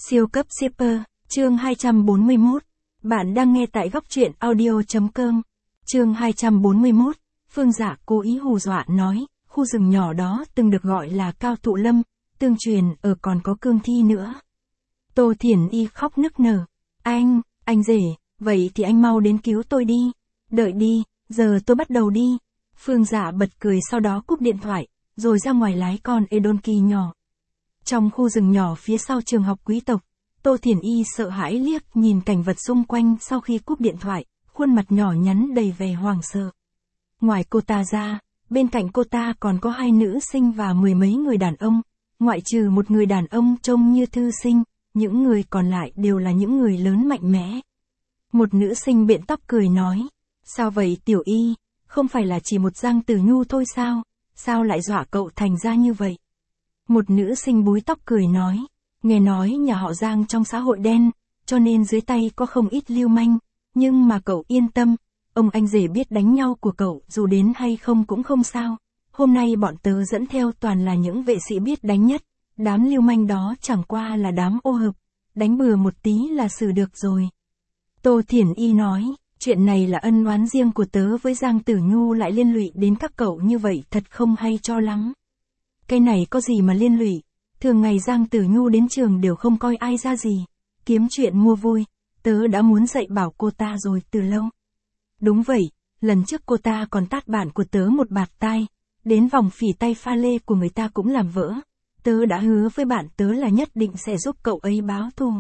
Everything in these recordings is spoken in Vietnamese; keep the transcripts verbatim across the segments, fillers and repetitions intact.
Siêu cấp shipper, chương hai trăm bốn mươi mốt. Bạn đang nghe tại góc truyện audio.com. Chương hai trăm bốn mươi mốt. Phương Dạ cố ý hù dọa nói, khu rừng nhỏ đó từng được gọi là Cao Thụ Lâm, tương truyền ở còn có cương thi nữa. Tô Thiển Y khóc nức nở. Anh, anh rể, vậy thì anh mau đến cứu tôi đi. Đợi đi, giờ tôi bắt đầu đi. Phương Dạ bật cười sau đó cúp điện thoại, rồi ra ngoài lái con Edonki nhỏ. Trong khu rừng nhỏ phía sau trường học quý tộc, Tô Thiển Y sợ hãi liếc nhìn cảnh vật xung quanh sau khi cúp điện thoại, khuôn mặt nhỏ nhắn đầy vẻ hoảng sợ. Ngoài cô ta ra, bên cạnh cô ta còn có hai nữ sinh và mười mấy người đàn ông, ngoại trừ một người đàn ông trông như thư sinh, những người còn lại đều là những người lớn mạnh mẽ. Một nữ sinh biện tóc cười nói, sao vậy Tiểu Y, không phải là chỉ một Giang Tử Nhu thôi sao, sao lại dọa cậu thành ra như vậy? Một nữ sinh búi tóc cười nói, nghe nói nhà họ Giang trong xã hội đen, cho nên dưới tay có không ít lưu manh, nhưng mà cậu yên tâm, ông anh rể biết đánh nhau của cậu dù đến hay không cũng không sao. Hôm nay bọn tớ dẫn theo toàn là những vệ sĩ biết đánh nhất, đám lưu manh đó chẳng qua là đám ô hợp, đánh bừa một tí là xử được rồi. Tô Thiển Y nói, chuyện này là ân oán riêng của tớ với Giang Tử Nhu lại liên lụy đến các cậu như vậy thật không hay cho lắm. Cái này có gì mà liên lụy, thường ngày Giang Tử Nhu đến trường đều không coi ai ra gì, kiếm chuyện mua vui, tớ đã muốn dạy bảo cô ta rồi từ lâu. Đúng vậy, lần trước cô ta còn tát bạn của tớ một bạt tai, đến vòng phỉ tay pha lê của người ta cũng làm vỡ, tớ đã hứa với bạn tớ là nhất định sẽ giúp cậu ấy báo thù.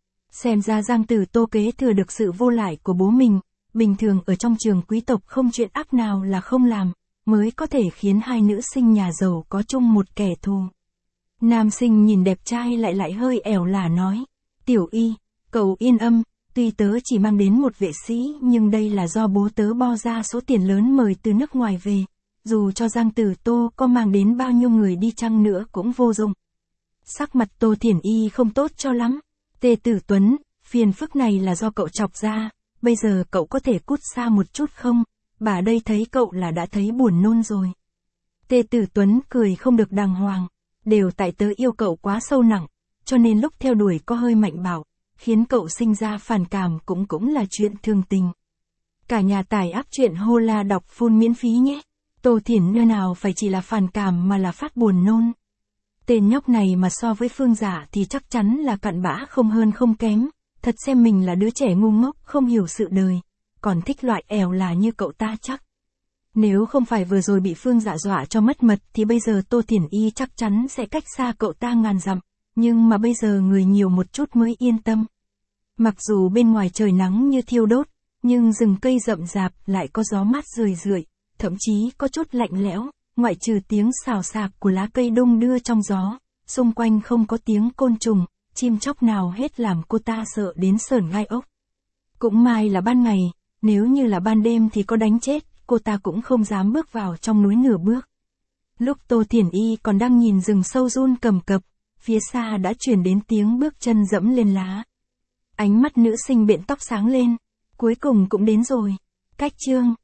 Xem ra Giang Tử Tô kế thừa được sự vô lại của bố mình, bình thường ở trong trường quý tộc không chuyện ác nào là không làm, mới có thể khiến hai nữ sinh nhà giàu có chung một kẻ thù. Nam sinh nhìn đẹp trai lại lại hơi ẻo lả nói, Tiểu Y, cậu yên âm, tuy tớ chỉ mang đến một vệ sĩ nhưng đây là do bố tớ bo ra số tiền lớn mời từ nước ngoài về, dù cho Giang Tử Tô có mang đến bao nhiêu người đi chăng nữa cũng vô dụng. Sắc mặt Tô Thiển Y không tốt cho lắm, Tề Tử Tuấn, phiền phức này là do cậu chọc ra, bây giờ cậu có thể cút xa một chút không? Bà đây thấy cậu là đã thấy buồn nôn rồi. Tề Tử Tuấn cười không được đàng hoàng, đều tại tớ yêu cậu quá sâu nặng, cho nên lúc theo đuổi có hơi mạnh bạo, khiến cậu sinh ra phản cảm cũng cũng là chuyện thường tình. Cả nhà tải app truyện hô la đọc full miễn phí nhé. Tô Thiển nơi nào phải chỉ là phản cảm mà là phát buồn nôn. Tên nhóc này mà so với Phương Dạ thì chắc chắn là cặn bã không hơn không kém, thật xem mình là đứa trẻ ngu ngốc không hiểu sự đời, còn thích loại ẻo là như cậu ta chắc. Nếu không phải vừa rồi bị Phương Dạ dọa cho mất mật thì bây giờ Tô Thiển Y chắc chắn sẽ cách xa cậu ta ngàn dặm, nhưng mà bây giờ người nhiều một chút mới yên tâm. Mặc dù bên ngoài trời nắng như thiêu đốt, nhưng rừng cây rậm rạp lại có gió mát rười rượi, thậm chí có chút lạnh lẽo, ngoại trừ tiếng xào xạc của lá cây đung đưa trong gió, xung quanh không có tiếng côn trùng, chim chóc nào hết làm cô ta sợ đến sởn gai ốc. Cũng may là ban ngày, nếu như là ban đêm thì có đánh chết, cô ta cũng không dám bước vào trong núi nửa bước. Lúc Tô Thiển Y còn đang nhìn rừng sâu run cầm cập, phía xa đã truyền đến tiếng bước chân dẫm lên lá. Ánh mắt nữ sinh biện tóc sáng lên, cuối cùng cũng đến rồi. Cách chương